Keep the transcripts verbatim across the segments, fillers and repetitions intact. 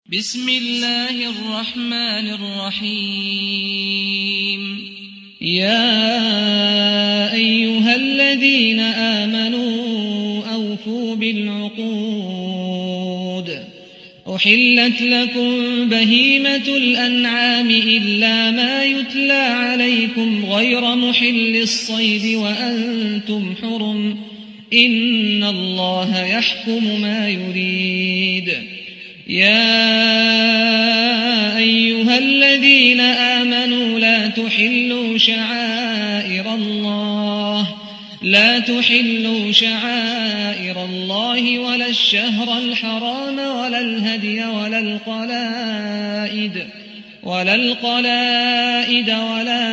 بسم الله الرحمن الرحيم يا أيها الذين آمنوا أوفوا بالعقود أحلت لكم بهيمة الأنعام إلا ما يتلى عليكم غير محل الصيد وأنتم حرم إن الله يحكم ما يريد يا أيها الذين آمنوا لا تحلوا شعائر الله لا تحلوا شعائر الله ولا الشهر الحرام ولا الهدي ولا القلائد ولا القلائد ولا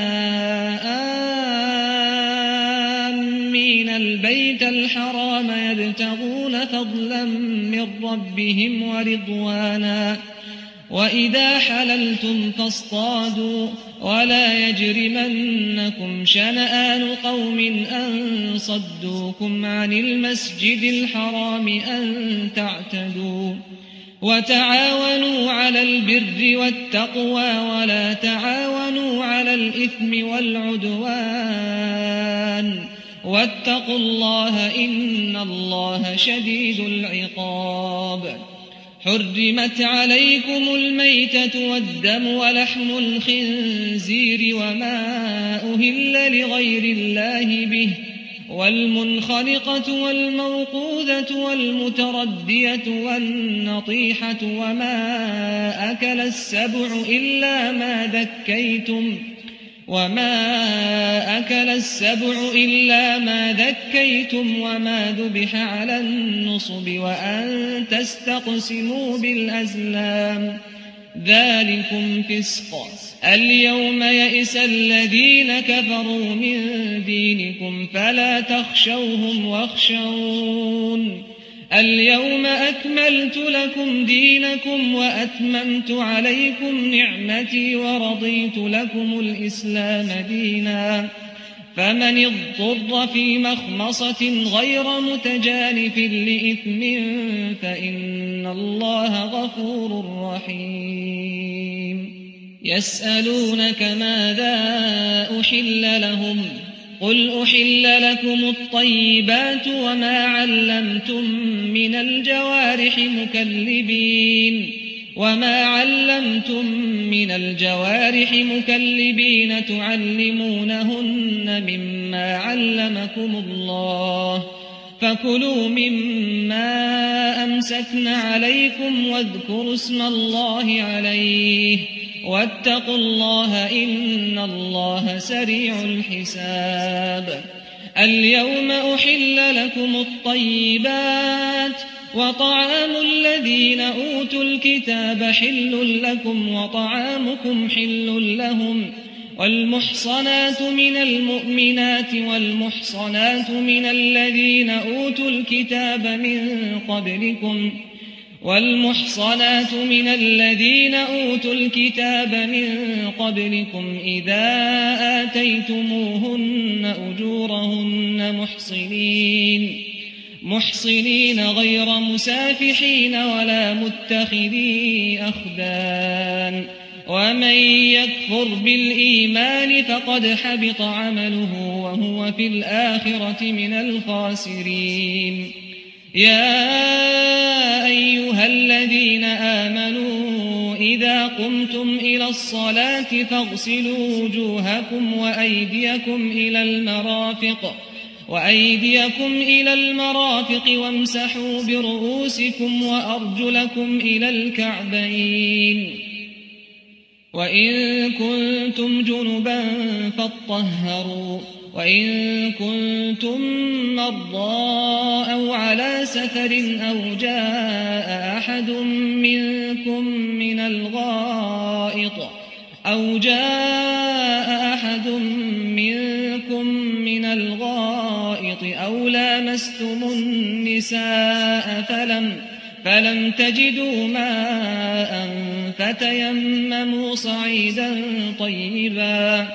آمين البيت الحرام يبتغون فضلا من ربهم ورضوانا وإذا حللتم فاصطادوا ولا يجرمنكم شنآن قوم أن صدوكم عن المسجد الحرام أن تعتدوا وتعاونوا على البر والتقوى ولا تعاونوا على الإثم والعدوان واتقوا الله إن الله شديد العقاب حرمت عليكم الميتة والدم ولحم الخنزير وما أهل لغير الله به والمنخلقة والموقوذة والمتردية والنطيحة وما أكل السبع إلا ما ذكيتم وما أكل السبع إلا ما ذكيتم وما ذبح على النصب وأن تستقسموا بالأزلام ذلكم فسق اليوم يئس الذين كفروا من دينكم فلا تخشوهم واخشون اليوم أكملت لكم دينكم وأتممت عليكم نعمتي ورضيت لكم الإسلام دينا فمن اضطر في مخمصة غير متجانف لإثم فإن الله غفور رحيم يسألونك ماذا أحل لهم قل أحل لكم الطيبات وما علمتم من الجوارح مكلبين وما علمتم من الجوارح مكلبين تعلمونهن مما علمكم الله فكلوا مما أمسكن عليكم واذكروا اسم الله عليه واتقوا الله إن الله سريع الحساب اليوم أحل لكم الطيبات وطعام الذين أوتوا الكتاب حل لكم وطعامكم حل لهم والمحصنات من المؤمنات والمحصنات من الذين أوتوا الكتاب من قبلكم والمحصنات من الذين أوتوا الكتاب من قبلكم إذا آتيتموهن أجورهن محصنين محصنين غير مسافحين ولا متخذي أخدان ومن يكفر بالإيمان فقد حبط عمله وهو في الآخرة من الخاسرين يا أيها الذين آمنوا إذا قمتم إلى الصلاة فاغسلوا وجوهكم وأيديكم إلى المرافق وأيديكم إلى المرافق وامسحوا برؤوسكم وأرجلكم إلى الكعبين وإن كنتم جنبا فاطهروا وإن كنتم مرضى أو على سفر أو جاء أحد منكم من الغائط أو جاء أحد منكم من الغائط أو لامستم النساء فلم فلم تجدوا ماء فتيمموا صعيدا طيبا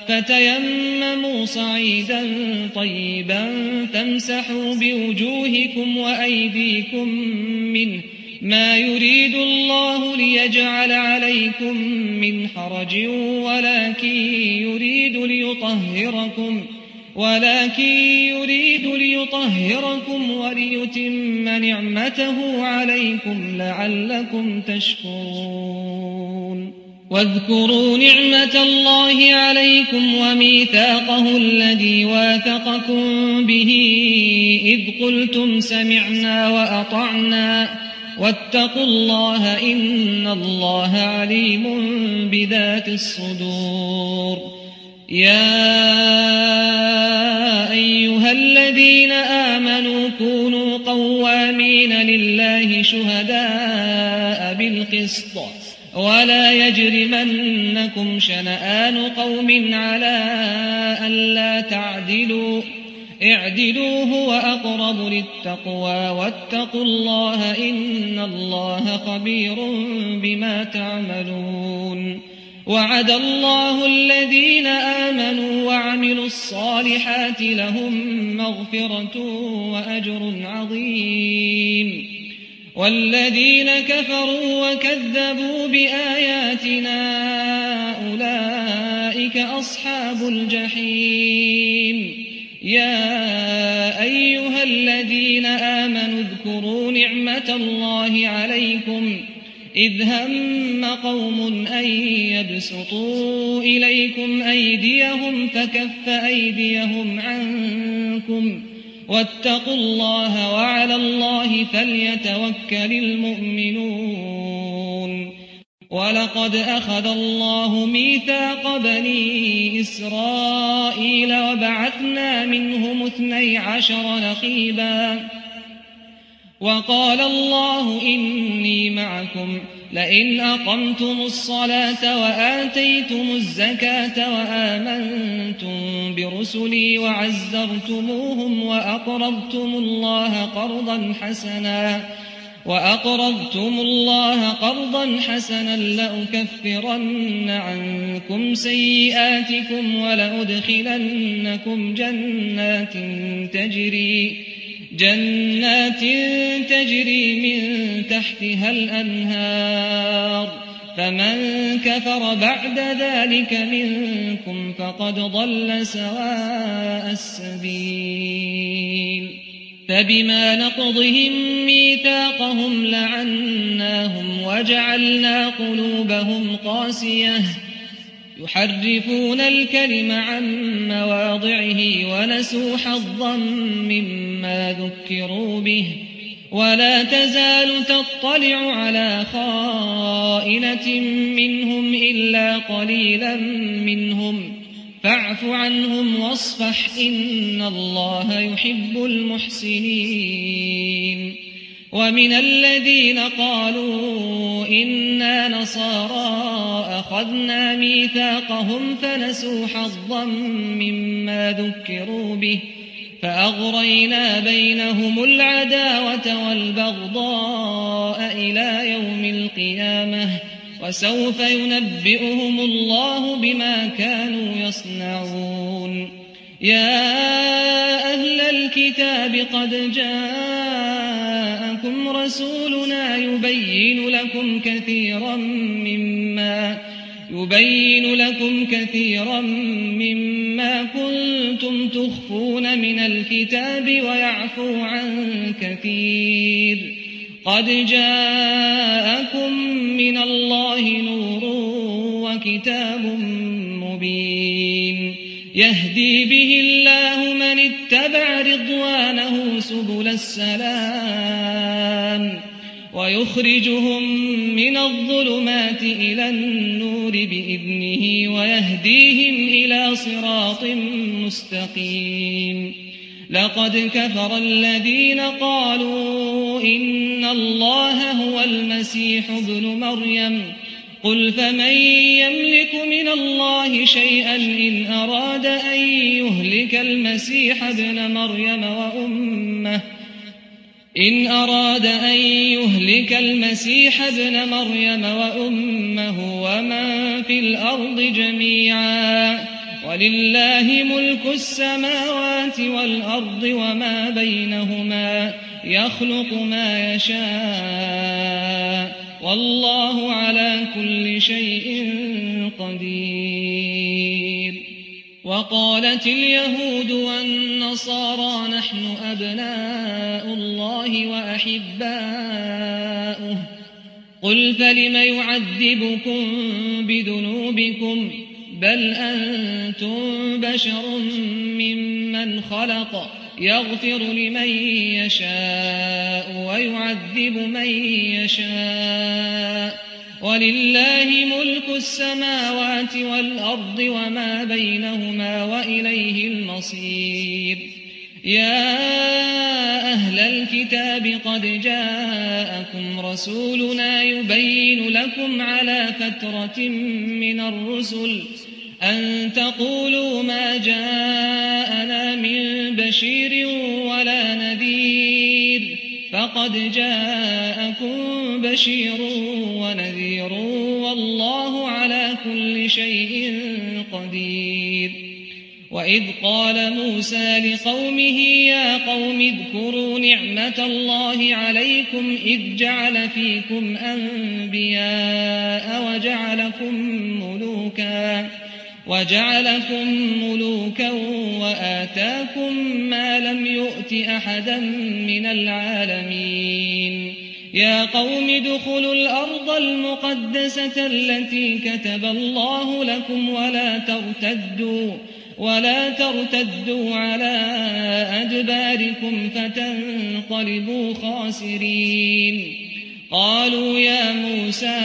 فتيمموا صعيدا طيبا فامسحوا بوجوهكم وأيديكم منه ما يريد الله ليجعل عليكم من حرج ولكن يريد ليطهركم ولكن يريد ليطهركم وليتم نعمته عليكم لعلكم تشكرون واذكروا نعمة الله عليكم وميثاقه الذي واثقكم به إذ قلتم سمعنا وأطعنا واتقوا الله إن الله عليم بذات الصدور يا أيها الذين آمنوا كونوا قوامين لله شهداء بالقسط ولا يجرمنكم شنآن قوم على ألا تعدلوا اعدلوا هو أقرب للتقوى واتقوا الله إن الله خبير بما تعملون وعد الله الذين آمنوا وعملوا الصالحات لهم مغفرة وأجر عظيم والذين كفروا وكذبوا بآياتنا أولئك أصحاب الجحيم يا أيها الذين آمنوا اذكروا نعمة الله عليكم إذ هم قوم أن يبسطوا إليكم أيديهم فكف أيديهم عنكم واتقوا الله وعلى الله فليتوكل المؤمنون ولقد أخذ الله ميثاق بني إسرائيل وبعثنا منهم اثني عشر نقيبا وقال الله إني معكم لئن أقمتم الصلاة وآتيتم الزكاة وآمنتم برسلي وعزرتموهم وأقرضتم الله قرضا حسنا وأقرضتم الله قرضا حسنا لأكفرن عنكم سيئاتكم ولأدخلنكم جنات تجري جنات تجري من تحتها الأنهار فمن كفر بعد ذلك منكم فقد ضل سواء السبيل فبما نقضهم ميثاقهم لعناهم وجعلنا قلوبهم قاسية يحرفون الكلم عن مواضعه ونسوا حظا مما ذكروا به ولا تزال تطلع على خائنة منهم إلا قليلا منهم فاعف عنهم واصفح إن الله يحب المحسنين ومن الذين قالوا إنا نصارى أخذنا ميثاقهم فنسوا حظا مما ذكروا به فأغرينا بينهم العداوة والبغضاء إلى يوم القيامة وسوف ينبئهم الله بما كانوا يصنعون يا أهل الكتاب قد جاءكم رسولنا يبين لكم كثيرا مما يبين لكم كثيرا مما كنتم تخفون من الكتاب ويعفو عن كثير قد جاءكم من الله نور وكتاب مبين يهدي به الله من اتبع رضوانه سبل السلام ويخرجهم من الظلمات إلى النور بإذنه ويهديهم إلى صراط مستقيم لقد كفر الذين قالوا إن الله هو المسيح ابن مريم قل فمن يملك من الله شيئا إن أراد أن يهلك المسيح ابن مريم وأمه إن أراد أن يهلك المسيح ابن مريم وأمه ومن في الأرض جميعا ولله ملك السماوات والأرض وما بينهما يخلق ما يشاء والله على كل شيء قدير. وقالت اليهود والنصارى نحن أبناء الله وأحباؤه قل فلم يعذبكم بذنوبكم بل أنتم بشر ممن خلق يغفر لمن يشاء ويعذب من يشاء ولله ملك السماوات والأرض وما بينهما وإليه المصير. يا أهل الكتاب قد جاءكم رسولنا يبين لكم على فترة من الرسل أن تقولوا ما جاءنا من بشير ولا نذير فقد جاءكم بشير ونذير والله على كل شيء قدير. وإذ قال موسى لقومه يا قوم اذكروا نعمة الله عليكم إذ جعل فيكم أنبياء وجعلكم ملوكا وجعلكم ملوكا وآتاكم ما لم يؤت أحدا من العالمين. يا قوم ادخلوا الأرض المقدسة التي كتب الله لكم ولا ترتدوا ولا ترتدوا على أدباركم فتنقلبوا خاسرين. قالوا يا موسى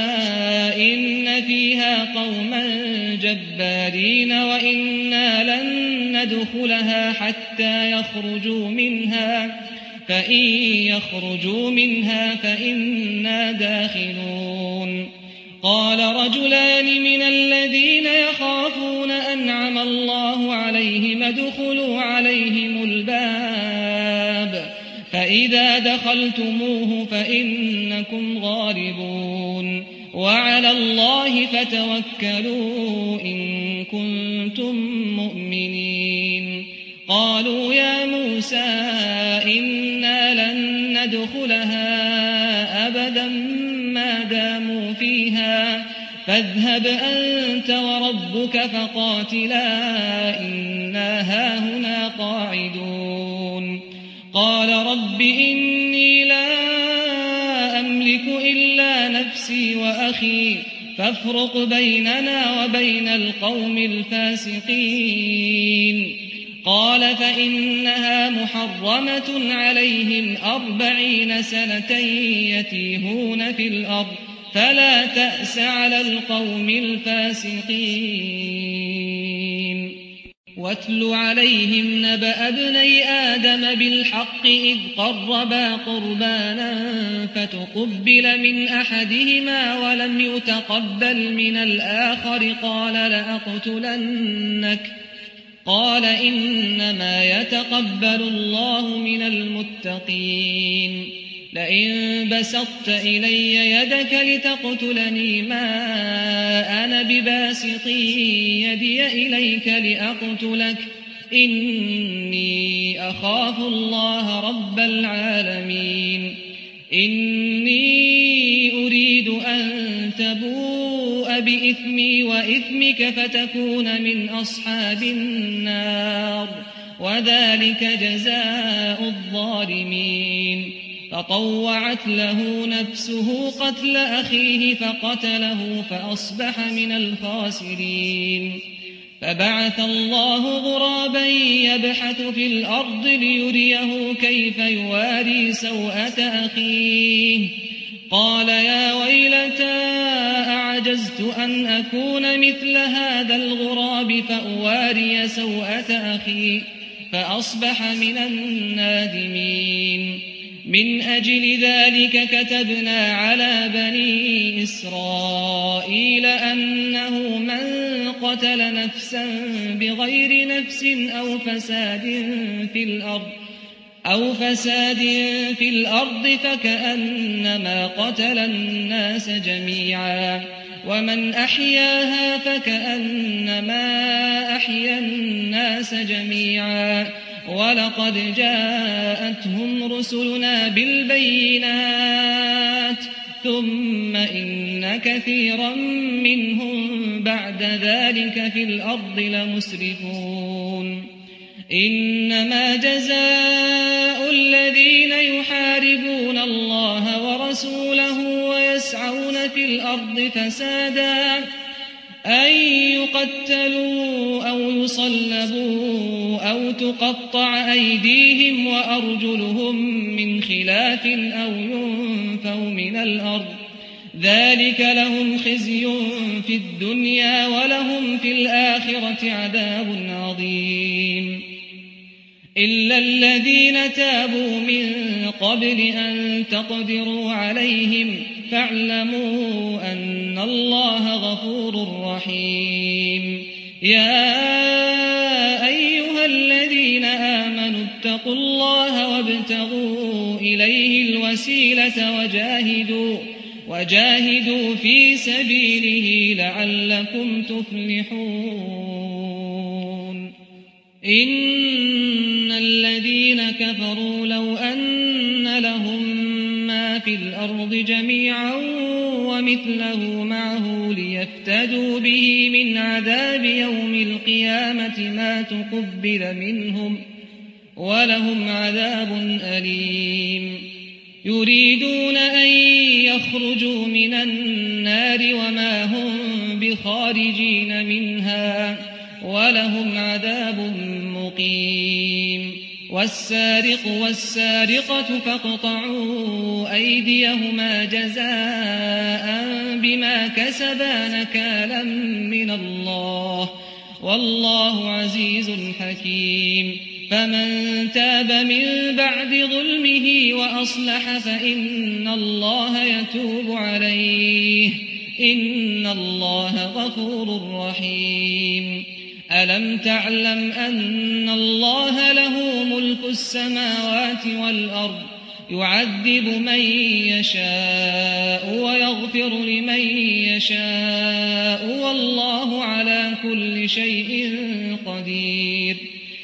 إن فيها قوما جبارين وإنا لن ندخلها حتى يخرجوا منها فإن يخرجوا منها فإنا داخلون. قال رجلان من الذين يخافون أنعم الله عليهم ادخلوا عليهم الباب فإذا دخلتموه فإنكم غالبون وعلى الله فتوكلوا إن كنتم مؤمنين. قالوا يا موسى إنا لن ندخلها أبدا ما داموا فيها فاذهب أنت وربك فقاتلا إنا هاهنا قاعدون. قال رب إني لا أملك إلا نفسي وأخي فافرق بيننا وبين القوم الفاسقين. قال فإنها محرمة عليهم أربعين سنة يتيهون في الأرض فلا تأس على القوم الفاسقين. واتل عليهم نبأ ابني آدم بالحق إذ قربا قربانا فتقبل من أحدهما ولم يتقبل من الآخر قال لأقتلنك قال إنما يتقبل الله من المتقين. لئن بسطت إلي يدك لتقتلني ما أنا بباسط يدي إليك لأقتلك إني أخاف الله رب العالمين. إني أريد أن تبوء بإثمي وإثمك فتكون من أصحاب النار وذلك جزاء الظالمين. فطوعت له نفسه قتل أخيه فقتله فأصبح من الخاسرين. فبعث الله غرابا يبحث في الأرض ليريه كيف يواري سوءة أخيه قال يا ويلتى أعجزت أن أكون مثل هذا الغراب فأواري سوءة أخي فأصبح من النادمين. من أجل ذلك كتبنا على بني إسرائيل أنه من قتل نفسا بغير نفس أو فساد في الأرض أو فساد في الأرض فكأنما قتل الناس جميعا ومن أحياها فكأنما أحيا الناس جميعا ولقد جاءتهم رسلنا بالبينات ثم إن كثيرا منهم بعد ذلك في الأرض لمسرفون إنما جزاء الذين يحاربون الله ورسوله ويسعون في الأرض فسادا أن يقتلوا أو يصلبوا أو تقطع أيديهم وأرجلهم من خلاف أو ينفوا من الأرض ذلك لهم خزي في الدنيا ولهم في الآخرة عذاب عظيم إلا الذين تابوا من قبل أن تقدروا عليهم فاعلموا أن الله غفور رحيم يا أيها الذين آمنوا اتقوا الله وابتغوا إليه الوسيلة وجاهدوا وجاهدوا في سبيله لعلكم تفلحون إن الذين كفروا لو أن لهم ما في الأرض جميعا ومثله معه ليفتدوا به من عذاب يوم القيامة ما تقبل منهم ولهم عذاب أليم يريدون أن يخرجوا من النار وما هم بخارجين منها ولهم عذاب مقيم والسارق والسارقة فاقطعوا أيديهما جزاء بما كسبا نكالا من الله والله عزيز حكيم فمن تاب من بعد ظلمه وأصلح فإن الله يتوب عليه إن الله غفور رحيم ألم تعلم أن الله له ملك السماوات والأرض يعذب من يشاء ويغفر لمن يشاء والله على كل شيء قدير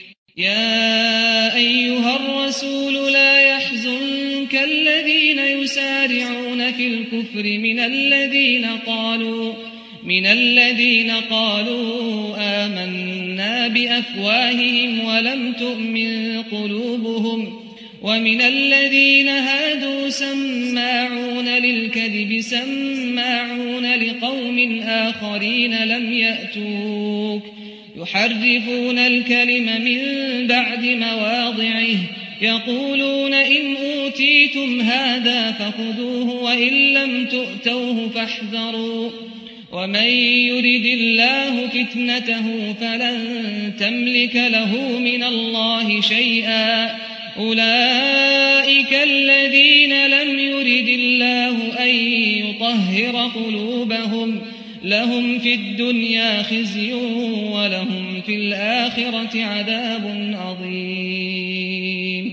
يا أيها الرسول لا يحزنك الذين يسارعون في الكفر من الذين قالوا من الذين قالوا آمنا بأفواههم ولم تؤمن قلوبهم ومن الذين هادوا سماعون للكذب سماعون لقوم آخرين لم يأتوك يحرفون الكلم من بعد مواضعه يقولون إن أوتيتم هذا فخذوه وإن لم تؤتوه فاحذروا ومن يرد الله فتنته فلن تملك له من الله شيئا أولئك الذين لم يرد الله أن يطهر قلوبهم لهم في الدنيا خزي ولهم في الآخرة عذاب عظيم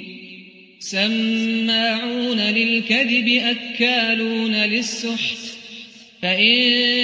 سماعون للكذب أكالون للسحت فإن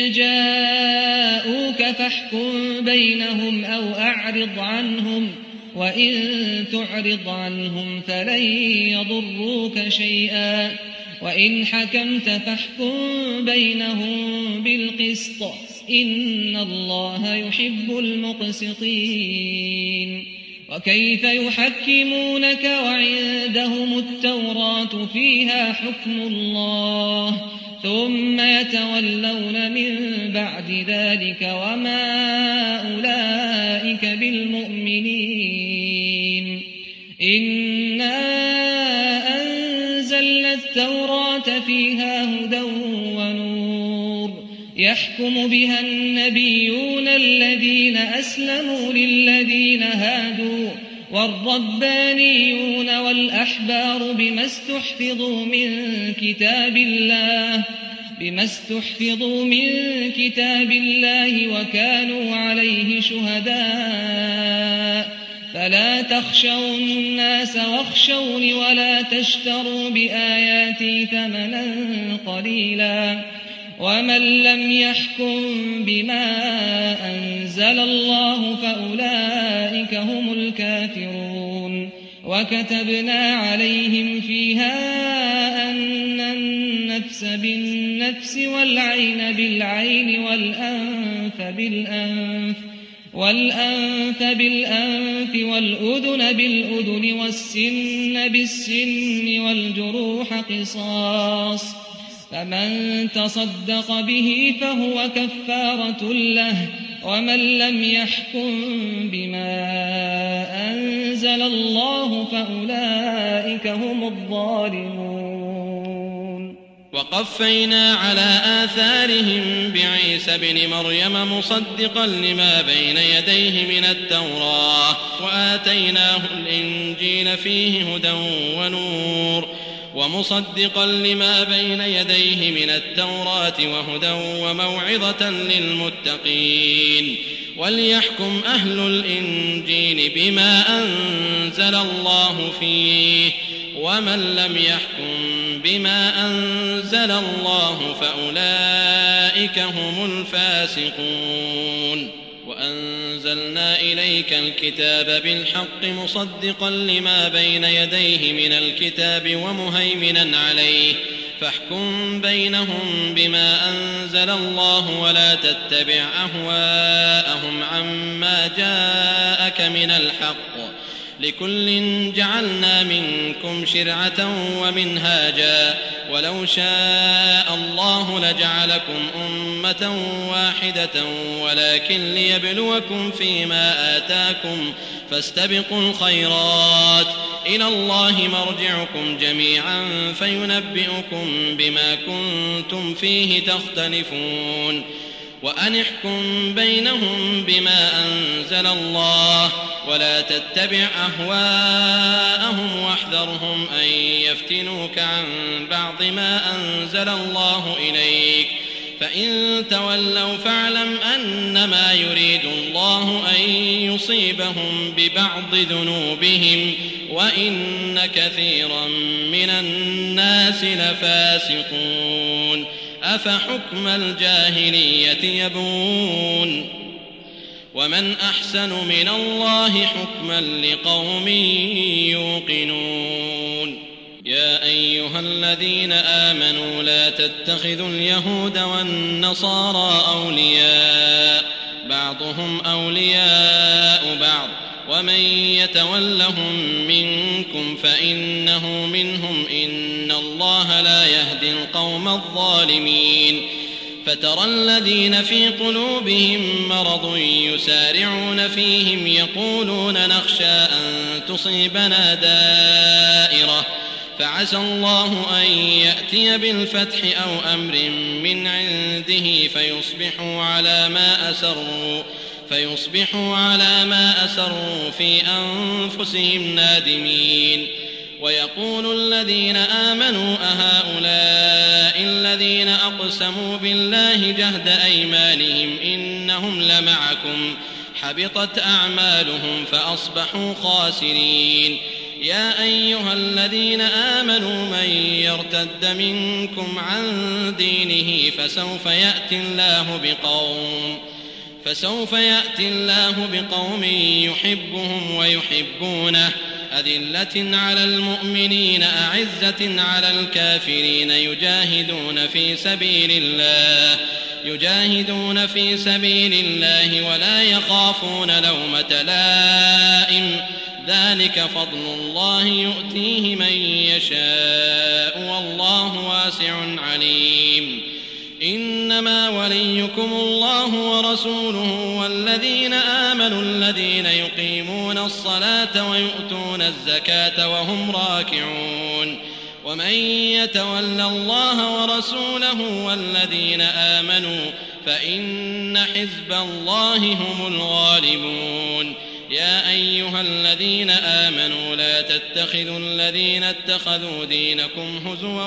جاءوك فاحكم بينهم أو أعرض عنهم وإن تعرض عنهم فلن يضروك شيئا وإن حكمت فاحكم بينهم بالقسط إن الله يحب المقسطين وكيف يحكمونك وعندهم التوراة فيها حكم الله ثم يتولون من بعد ذلك وما أولئك بالمؤمنين إنا أنزلنا التوراة فيها هدى ونور يحكم بها النبيون الذين أسلموا للذين هادوا والربانيون والأحبار بما استحفظوا من كتاب الله بما استحفظوا من كتاب الله وكانوا عليه شهداء فلا تخشوا الناس واخشوني ولا تشتروا بآياتي ثمنا قليلا ومن لم يحكم بما أنزل الله فأولئك هم الكافرون وكتبنا عليهم فيها أن النفس بالنفس والعين بالعين والأنف بالأنف والأنف بالأنف والأذن بالأذن والسن بالسن والجروح قصاص، فمن تصدق به فهو كفارة له، ومن لم يحكم بما أنزل الله فأولئك هم الظالمون. وقفينا على آثارهم بعيسى ابن مريم مصدقا لما بين يديه من التوراة، وآتيناه الإنجيل فيه هدى ونور ومصدقا لما بين يديه من التوراة وهدى وموعظة للمتقين. وليحكم أهل الإنجيل بما أنزل الله فيه، ومن لم يحكم بما أنزل الله فأولئك هم الفاسقون. وأنزلنا إليك الكتاب بالحق مصدقا لما بين يديه من الكتاب ومهيمنا عليه، فاحكم بينهم بما أنزل الله ولا تتبع أهواءهم عما جاءك من الحق، لكل جعلنا منكم شرعة ومنهاجا، ولو شاء الله لجعلكم أمة واحدة ولكن ليبلوكم فيما آتاكم، فاستبقوا الخيرات، إلى الله مرجعكم جميعا فينبئكم بما كنتم فيه تختلفون. وأن احكم بينهم بما أنزل الله ولا تتبع أهواءهم واحذرهم أن يفتنوك عن بعض ما أنزل الله إليك، فإن تولوا فاعلم أنما يريد الله أن يصيبهم ببعض ذنوبهم وإن كثيرا من الناس لفاسقون. أفحكم الجاهلية يبغون ومن أحسن من الله حكما لقوم يوقنون. يا أيها الذين آمنوا لا تتخذوا اليهود والنصارى أولياء، بعضهم أولياء بعض، ومن يتولهم منكم فإنه منهم، إن الله لا يهدي القوم الظالمين. فترى الذين في قلوبهم مرض يسارعون فيهم يقولون نخشى أن تصيبنا دائرة، فعسى الله أن يأتي بالفتح أو أمر من عنده فيصبحوا على ما أسروا فيصبحوا على ما أسروا في أنفسهم نادمين. ويقول الذين آمنوا أهؤلاء الذين أقسموا بالله جهد أيمانهم إنهم لمعكم، حبطت أعمالهم فأصبحوا خاسرين. يا أيها الذين آمنوا من يرتد منكم عن دينه فسوف يأتي الله بقوم فسوف يأتي الله بقوم يحبهم ويحبونه، أذلة على المؤمنين أعزة على الكافرين، يجاهدون في سبيل الله يجاهدون في سبيل الله ولا يخافون لومة لائم، ذلك فضل الله يؤتيه من يشاء والله واسع عليم. إنما وليكم الله ورسوله والذين آمنوا الذين يقيمون الصلاة ويؤتون الزكاة وهم راكعون. ومن يتول الله ورسوله والذين آمنوا فإن حزب الله هم الغالبون. يا أيها الذين آمنوا لا تتخذوا الذين اتخذوا دينكم هزوا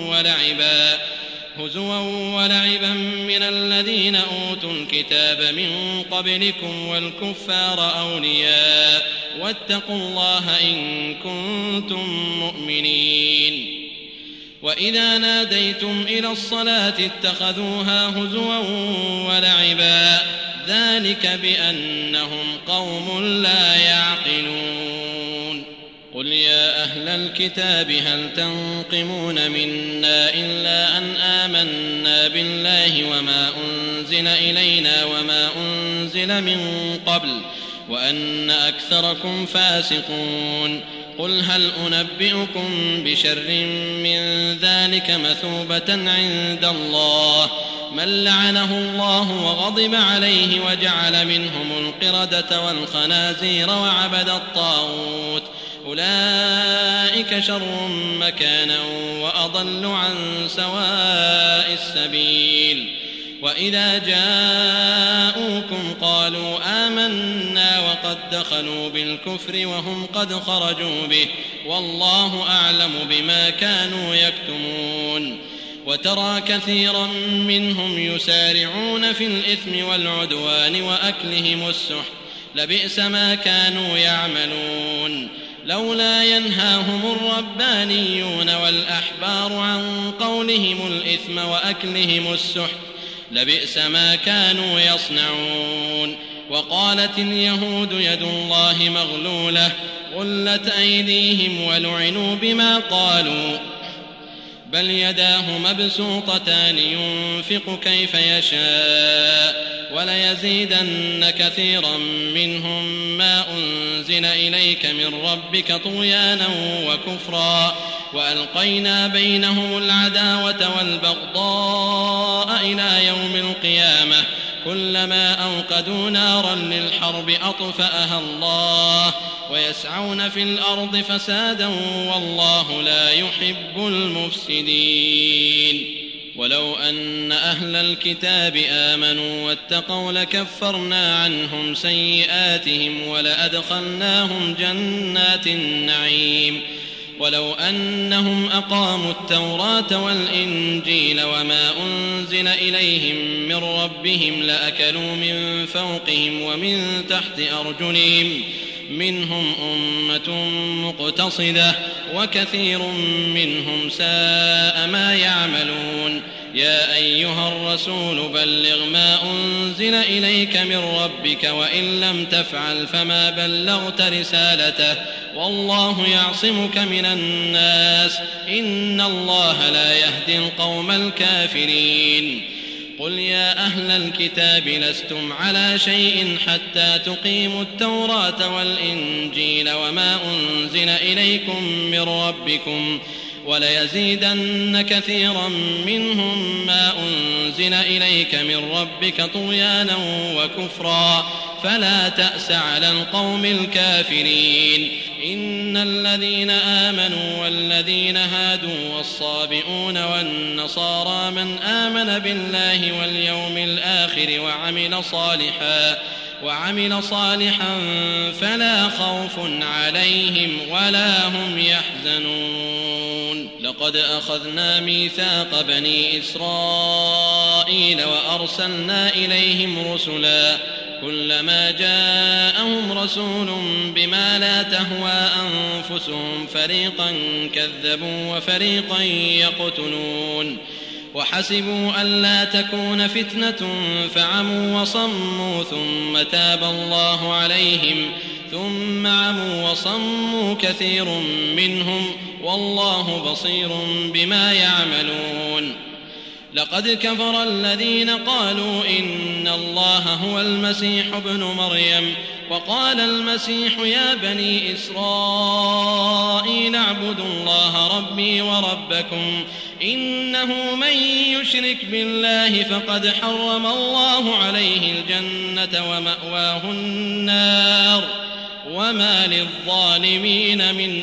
ولعبا هزوا ولعبا من الذين أوتوا الكتاب من قبلكم والكفار أولياء، واتقوا الله إن كنتم مؤمنين. وإذا ناديتم إلى الصلاة اتخذوها هزوا ولعبا، ذلك بأنهم قوم لا يعقلون. قل يا الكتاب هل تنقمون منا إلا أن آمنا بالله وما أنزل إلينا وما أنزل من قبل وأن أكثركم فاسقون قل هل أنبئكم بشر من ذلك مثوبة عند الله من لعنه الله وغضب عليه وجعل منهم القردة والخنازير وعبد الطاغوت أولئك شر مكانا وأضل عن سواء السبيل وإذا جاءوكم قالوا آمنا وقد دخلوا بالكفر وهم قد خرجوا به والله أعلم بما كانوا يكتمون وترى كثيرا منهم يسارعون في الإثم والعدوان وأكلهم السحت لبئس ما كانوا يعملون لولا ينهاهم الربانيون والأحبار عن قولهم الإثم وأكلهم السحت لبئس ما كانوا يصنعون وقالت اليهود يد الله مغلولة غلت أيديهم ولعنوا بما قالوا بل يداه مبسوطتان ينفق كيف يشاء وليزيدن كثيرا منهم ما أنزل إليك من ربك طغيانا وكفرا وألقينا بينهم العداوة والبغضاء إلى يوم القيامة كلما أوقدوا نارا للحرب أطفأها الله ويسعون في الأرض فسادا والله لا يحب المفسدين ولو أن أهل الكتاب آمنوا واتقوا لكفرنا عنهم سيئاتهم ولأدخلناهم جنات النعيم ولو أنهم أقاموا التوراة والإنجيل وما أنزل إليهم من ربهم لأكلوا من فوقهم ومن تحت أرجلهم منهم أمة مقتصدة وكثير منهم ساء ما يعملون يا أيها الرسول بلغ ما أنزل إليك من ربك وإن لم تفعل فما بلغت رسالته والله يعصمك من الناس إن الله لا يهدي القوم الكافرين قل يا أهل الكتاب لستم على شيء حتى تقيموا التوراة والإنجيل وما أنزل إليكم من ربكم وليزيدن كثيرا منهم ما أنزل إليك من ربك طغيانا وكفرا فلا تأس على القوم الكافرين إن الذين آمنوا والذين هادوا والصابئون والنصارى من آمن بالله واليوم الآخر وعمل صالحا وعمل صالحا فلا خوف عليهم ولا هم يحزنون لقد أخذنا ميثاق بني إسرائيل وأرسلنا إليهم رسلا كلما جاءهم رسول بما لا تهوى أنفسهم فريقا كذبوا وفريقا يقتلون وحسبوا ألا تكون فتنة فعموا وصموا ثم تاب الله عليهم ثم عموا وصموا كثير منهم والله بصير بما يعملون لقد كفر الذين قالوا إن الله هو المسيح ابن مريم وقال المسيح يا بني إسرائيل اعبدوا الله ربي وربكم إنه من يشرك بالله فقد حرم الله عليه الجنة ومأواه النار وما للظالمين من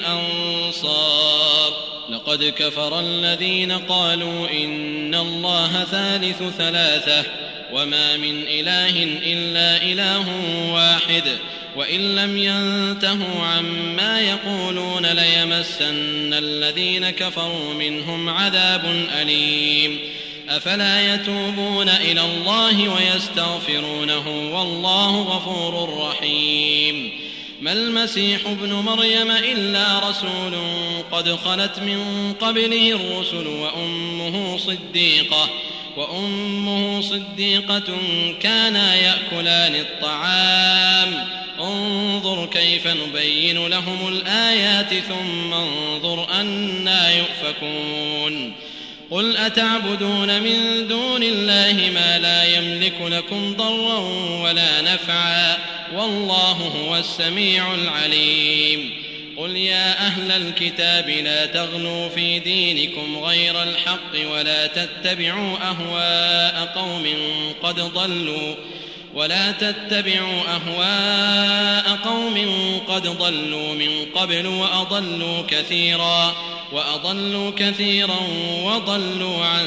أنصار لقد كفر الذين قالوا إن الله ثالث ثلاثة وما من إله إلا إله واحد وإن لم ينتهوا عما يقولون ليمسن الذين كفروا منهم عذاب أليم أفلا يتوبون إلى الله ويستغفرونه والله غفور رحيم ما المسيح ابن مريم إلا رسول قد خلت من قبله الرسل وأمه صديقة وأمه صديقة كانا يأكلان الطعام انظر كيف نبين لهم الآيات ثم انظر أنى يؤفكون قل أتعبدون من دون الله ما لا يملك لكم ضرا ولا نفعا والله هو السميع العليم قل يا أهل الكتاب لا تغلوا في دينكم غير الحق ولا تتبعوا أهواء قوم قد ضلوا ولا تتبعوا أهواء قوم قد ضلوا من قبل وأضلوا كثيرا وأضلوا كثيرا وضلوا عن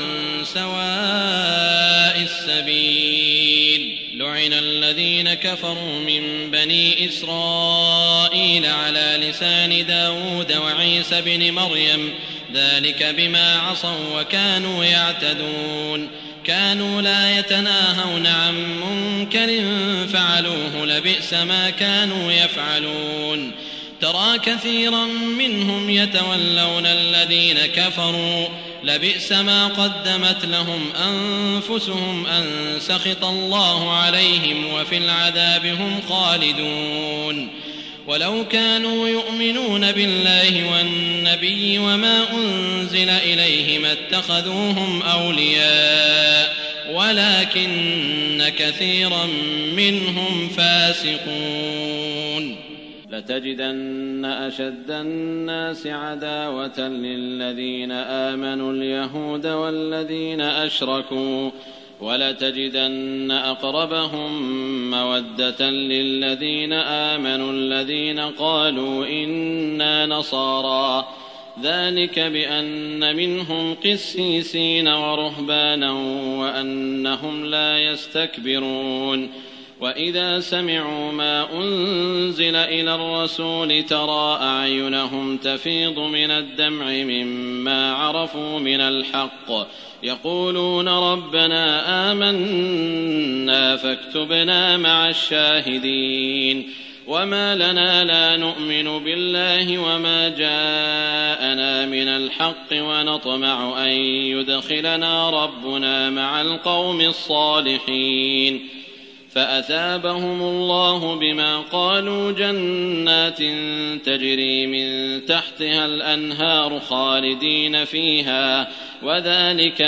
سواء السبيل لعن الذين كفروا من بني إسرائيل على لسان داود وعيسى بن مريم ذلك بما عصوا وكانوا يعتدون كانوا لا يتناهون عن منكر فعلوه لبئس ما كانوا يفعلون ترى كثيرا منهم يتولون الذين كفروا لبئس ما قدمت لهم أنفسهم أن سخط الله عليهم وفي العذاب هم خالدون ولو كانوا يؤمنون بالله والنبي وما أنزل إليه ما اتخذوهم أولياء ولكن كثيرا منهم فاسقون لتجدن أشد الناس عداوة للذين آمنوا اليهود والذين أشركوا ولتجدن أقربهم مودة للذين آمنوا الذين قالوا إنا نصارى ذلك بأن منهم قسيسين ورهبانا وأنهم لا يستكبرون وإذا سمعوا ما أنزل إلى الرسول ترى أعينهم تفيض من الدمع مما عرفوا من الحق يقولون ربنا آمنا فاكتبنا مع الشاهدين وما لنا لا نؤمن بالله وما جاءنا من الحق ونطمع أن يدخلنا ربنا مع القوم الصالحين فأثابهم الله بما قالوا جنات تجري من تحتها الأنهار خالدين فيها وذلك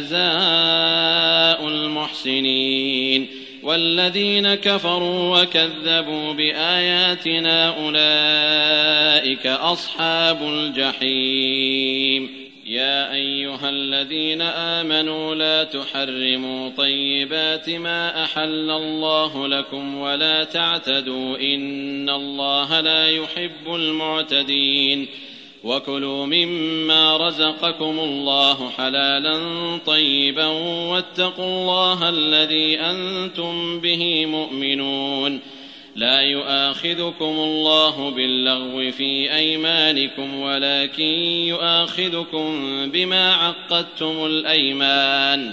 جزاء المحسنين والذين كفروا وكذبوا بآياتنا أولئك أصحاب الجحيم يا أيها الذين آمنوا لا تحرموا طيبات ما أحل الله لكم ولا تعتدوا إن الله لا يحب المعتدين وكلوا مما رزقكم الله حلالا طيبا واتقوا الله الذي أنتم به مؤمنون لا يؤاخذكم الله باللغو في أيمانكم ولكن يؤاخذكم بما عقدتم الأيمان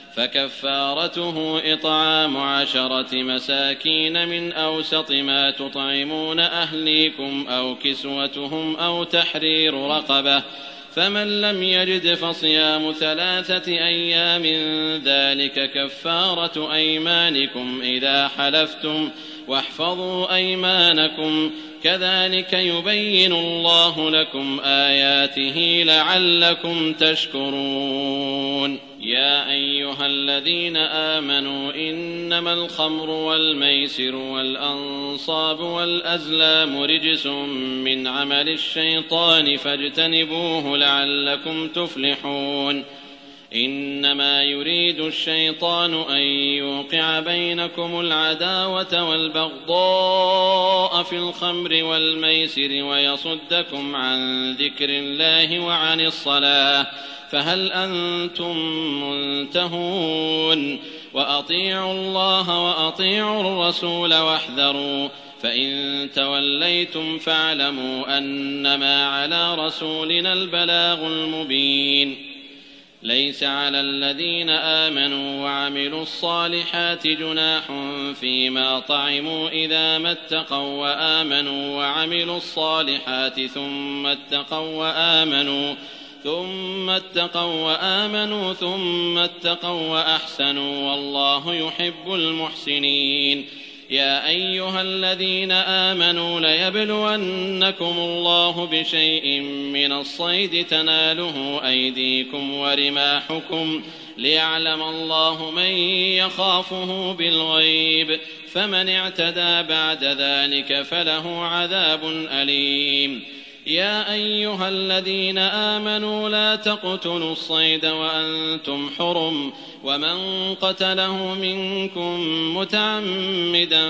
فكفارته إطعام عشرة مساكين من أوسط ما تطعمون أهليكم أو كسوتهم أو تحرير رقبة فمن لم يجد فصيام ثلاثة أيام ذلك كفارة أيمانكم إذا حلفتم واحفظوا أيمانكم كذلك يبين الله لكم آياته لعلكم تشكرون يا أيها الذين آمنوا إنما الخمر والميسر والأنصاب والأزلام رجس من عمل الشيطان فاجتنبوه لعلكم تفلحون إنما يريد الشيطان أن يوقع بينكم العداوة والبغضاء في الخمر والميسر ويصدكم عن ذكر الله وعن الصلاة فهل أنتم منتهون وأطيعوا الله وأطيعوا الرسول واحذروا فإن توليتم فاعلموا أنما على رسولنا البلاغ المبين ليس على الذين آمنوا وعملوا الصالحات جناح فيما طعموا إذا ما اتقوا وآمنوا وعملوا الصالحات ثم اتقوا وآمنوا ثم اتقوا وآمنوا ثم اتقوا وأحسنوا والله يحب المحسنين يا أيها الذين آمنوا ليبلونكم الله بشيء من الصيد تناله أيديكم ورماحكم ليعلم الله من يخافه بالغيب فمن اعتدى بعد ذلك فله عذاب أليم. يا أيها الذين آمنوا لا تقتلوا الصيد وأنتم حرم ومن قتله منكم متعمدا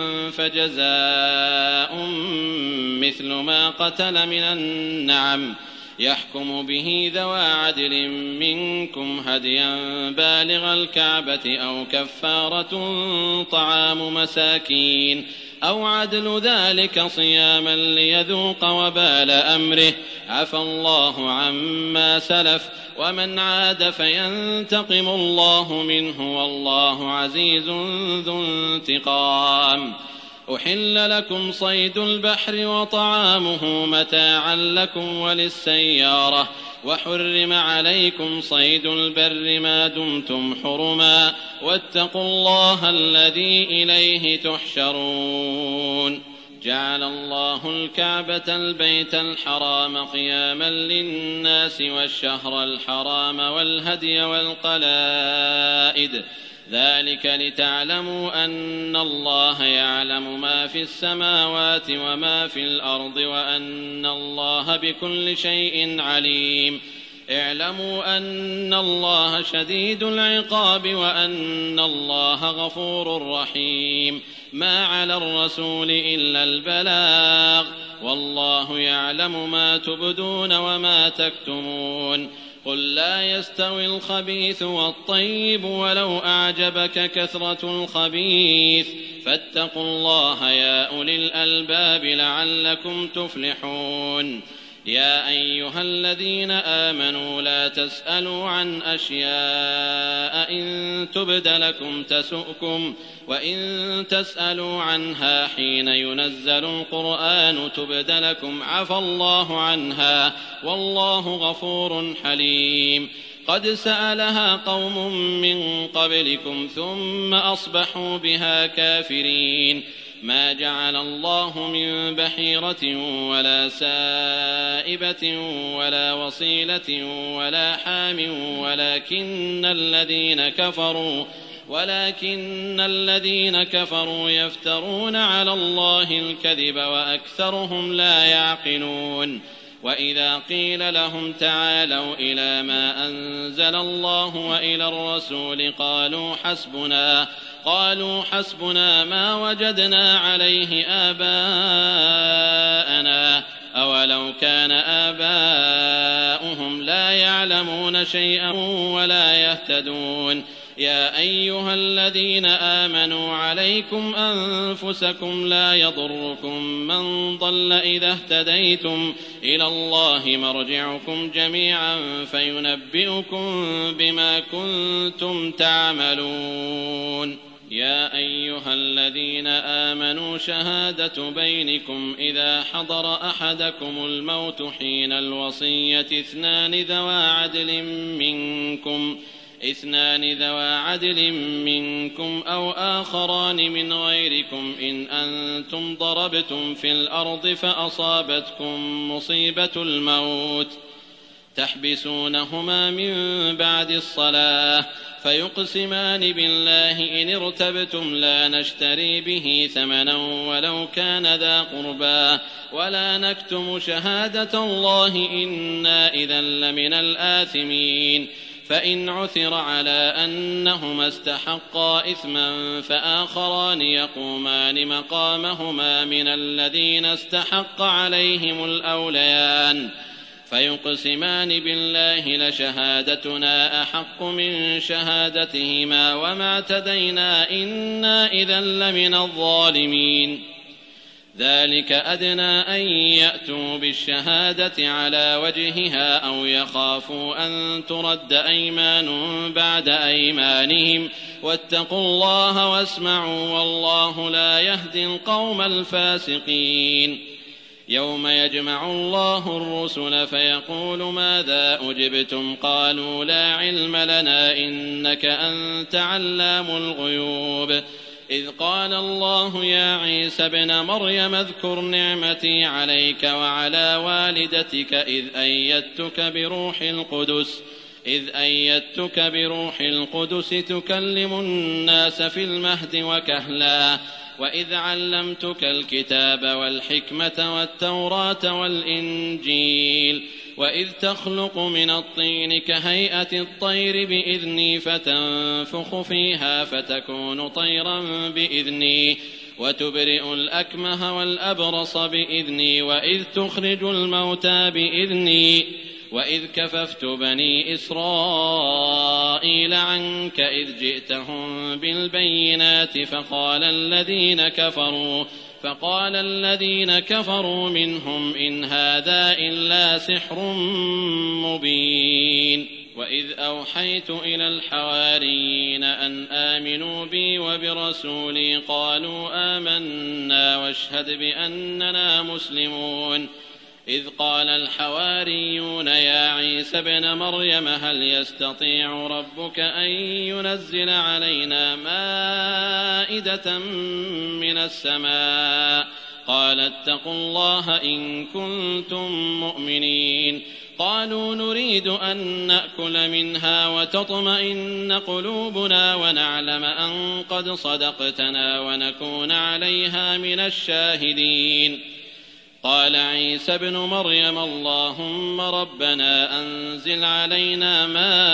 فجزاء مثل ما قتل من النعم يحكم به ذوى عدل منكم هديا بالغ الكعبة أو كفارة طعام مساكين أو عدل ذلك صياما ليذوق وبال أمره عفى الله عما سلف ومن عاد فينتقم الله منه والله عزيز ذو انتقام. أحل لكم صيد البحر وطعامه متاعا لكم وللسيارة وحرم عليكم صيد البر ما دمتم حرما واتقوا الله الذي إليه تحشرون. جعل الله الكعبة البيت الحرام قياما للناس والشهر الحرام والهدي والقلائد ذلك لتعلموا أن الله يعلم ما في السماوات وما في الأرض وأن الله بكل شيء عليم. اعلموا أن الله شديد العقاب وأن الله غفور رحيم. ما على الرسول إلا البلاغ والله يعلم ما تبدون وما تكتمون. قل لا يستوي الخبيث والطيب ولو أعجبك كثرة الخبيث فاتقوا الله يا أولي الألباب لعلكم تفلحون. يا أيها الذين آمنوا لا تسألوا عن أشياء إن تبد لكم تسؤكم وإن تسألوا عنها حين ينزل القرآن تبد لكم عفى الله عنها والله غفور حليم. قد سألها قوم من قبلكم ثم أصبحوا بها كافرين. ما جعل الله من بحيرة ولا سائبة ولا وصيلة ولا حام ولكن الذين كفروا ولكن الذين كفروا يفترون على الله الكذب وأكثرهم لا يعقلون. وإذا قيل لهم تعالوا إلى ما أنزل الله وإلى الرسول قالوا حسبنا قالوا حسبنا ما وجدنا عليه آباءنا أولو كان آباؤهم لا يعلمون شيئا ولا يهتدون. يا أيها الذين آمنوا عليكم أنفسكم لا يضركم من ضل إذا اهتديتم إلى الله مرجعكم جميعا فينبئكم بما كنتم تعملون. يا أيها الذين آمنوا شهادة بينكم إذا حضر أحدكم الموت حين الوصية اثنان ذوى عدل منكم اثنان ذوى عدل منكم أو آخران من غيركم إن أنتم ضربتم في الأرض فأصابتكم مصيبة الموت تحبسونهما من بعد الصلاة فيقسمان بالله إن ارتبتم لا نشتري به ثمنا ولو كان ذا قربى ولا نكتم شهادة الله إنا إذا لمن الآثمين. فإن عثر على أنهما استحقا إثما فآخران يقومان مقامهما من الذين استحق عليهم الأوليان فيقسمان بالله لشهادتنا أحق من شهادتهما وما اعتدينا إنا إذا لمن الظالمين. ذلك أدنى أن يأتوا بالشهادة على وجهها أو يخافوا أن ترد أيمان بعد أيمانهم واتقوا الله واسمعوا والله لا يهدي القوم الفاسقين. يوم يجمع الله الرسل فيقول ماذا أجبتم قالوا لا علم لنا إنك أنت علام الغيوب. إذ قال الله يا عيسى ابن مريم اذكر نعمتي عليك وعلى والدتك إذ أيدتك بروح القدس إذ أيدتك بروح القدس تكلم الناس في المهد وكهلا وإذ علمتك الكتاب والحكمة والتوراة والإنجيل وإذ تخلق من الطين كهيئة الطير بإذني فتنفخ فيها فتكون طيرا بإذني وتبرئ الأكمه والأبرص بإذني وإذ تخرج الموتى بإذني وإذ كففت بني إسرائيل عنك إذ جئتهم بالبينات فقال الذين كفروا فقال الذين كفروا منهم إن هذا إلا سحر مبين وإذ أوحيت إلى الحواريين أن آمنوا بي وبرسولي قالوا آمنا واشهد بأننا مسلمون إذ قال الحواريون يا عيسى ابن مريم هل يستطيع ربك أن ينزل علينا مائدة من السماء قال اتقوا الله إن كنتم مؤمنين قالوا نريد أن نأكل منها وتطمئن قلوبنا ونعلم أن قد صدقتنا ونكون عليها من الشاهدين قال عيسى ابن مريم اللهم ربنا أنزل علينا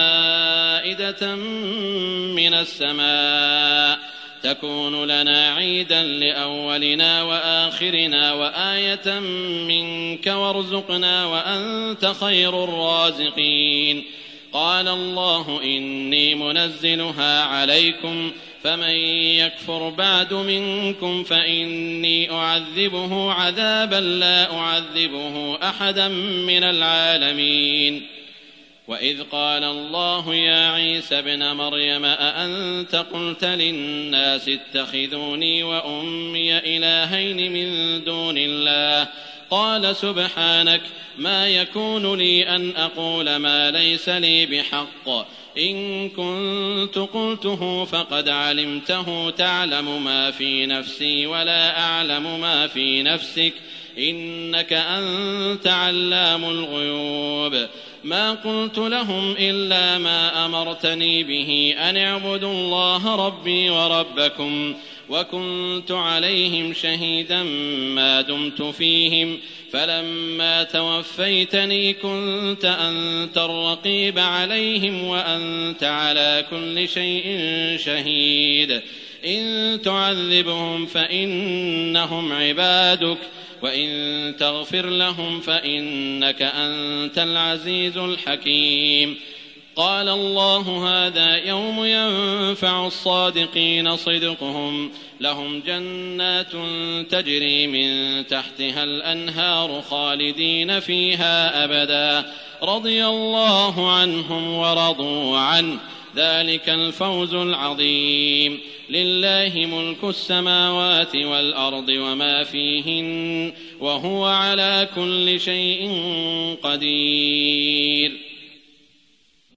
مائدة من السماء تكون لنا عيدا لأولنا وآخرنا وآية منك وارزقنا وأنت خير الرازقين قال الله إني منزلها عليكم فمن يكفر بعد منكم فإني أعذبه عذابا لا أعذبه أحدا من العالمين وإذ قال الله يا عيسى ابن مريم أأنت قلت للناس اتخذوني وأمي إلهين من دون الله قال سبحانك ما يكون لي أن أقول ما ليس لي بحق إن كنت قلته فقد علمته تعلم ما في نفسي ولا أعلم ما في نفسك إنك أنت علام الغيوب ما قلت لهم إلا ما أمرتني به أن اعبدوا الله ربي وربكم وكنت عليهم شهيدا ما دمت فيهم فلما توفيتني كنت أنت الرقيب عليهم وأنت على كل شيء شهيد إن تعذبهم فإنهم عبادك وإن تغفر لهم فإنك أنت العزيز الحكيم قال الله هذا يوم ينفع الصادقين صدقهم لهم جنات تجري من تحتها الأنهار خالدين فيها أبدا رضي الله عنهم ورضوا عنه ذلك الفوز العظيم لله ملك السماوات والأرض وما فيهن وهو على كل شيء قدير